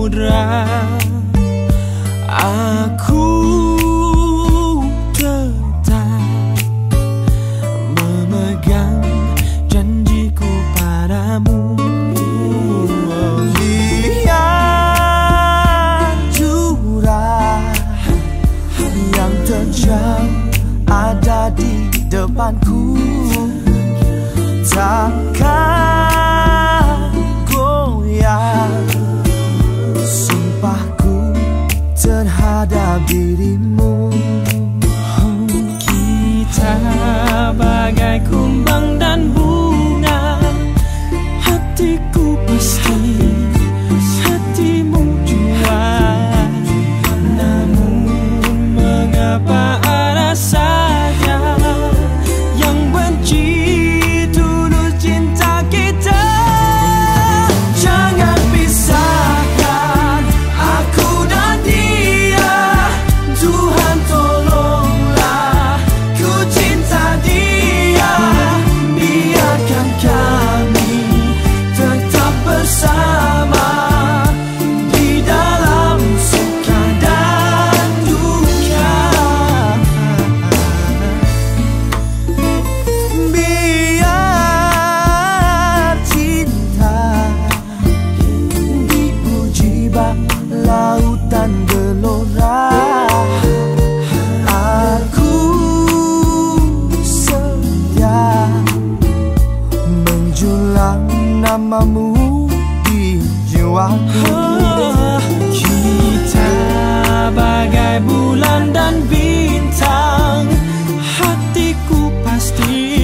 samudra. Aku tetap memegang janjiku padamu. Lihat jurang yang terjal ada di depanku, takkan goyah sumpahku terhadap dirimu. Kita bagai kumbang dan bunga, hatiku pasti, hatimu jua. Namun mengapa ada saja yang benci tulus cinta kita. Jangan pisahkan aku dan dia, Tuhan tolonglah ku cinta dia. Biarkan kami tetap bersama di dalam suka dan duka. Biar cinta diuji bak lautan gelora. Aku setia menjulang namamu di jiwaku. Kita bagai bulan dan bintang, hatiku pasti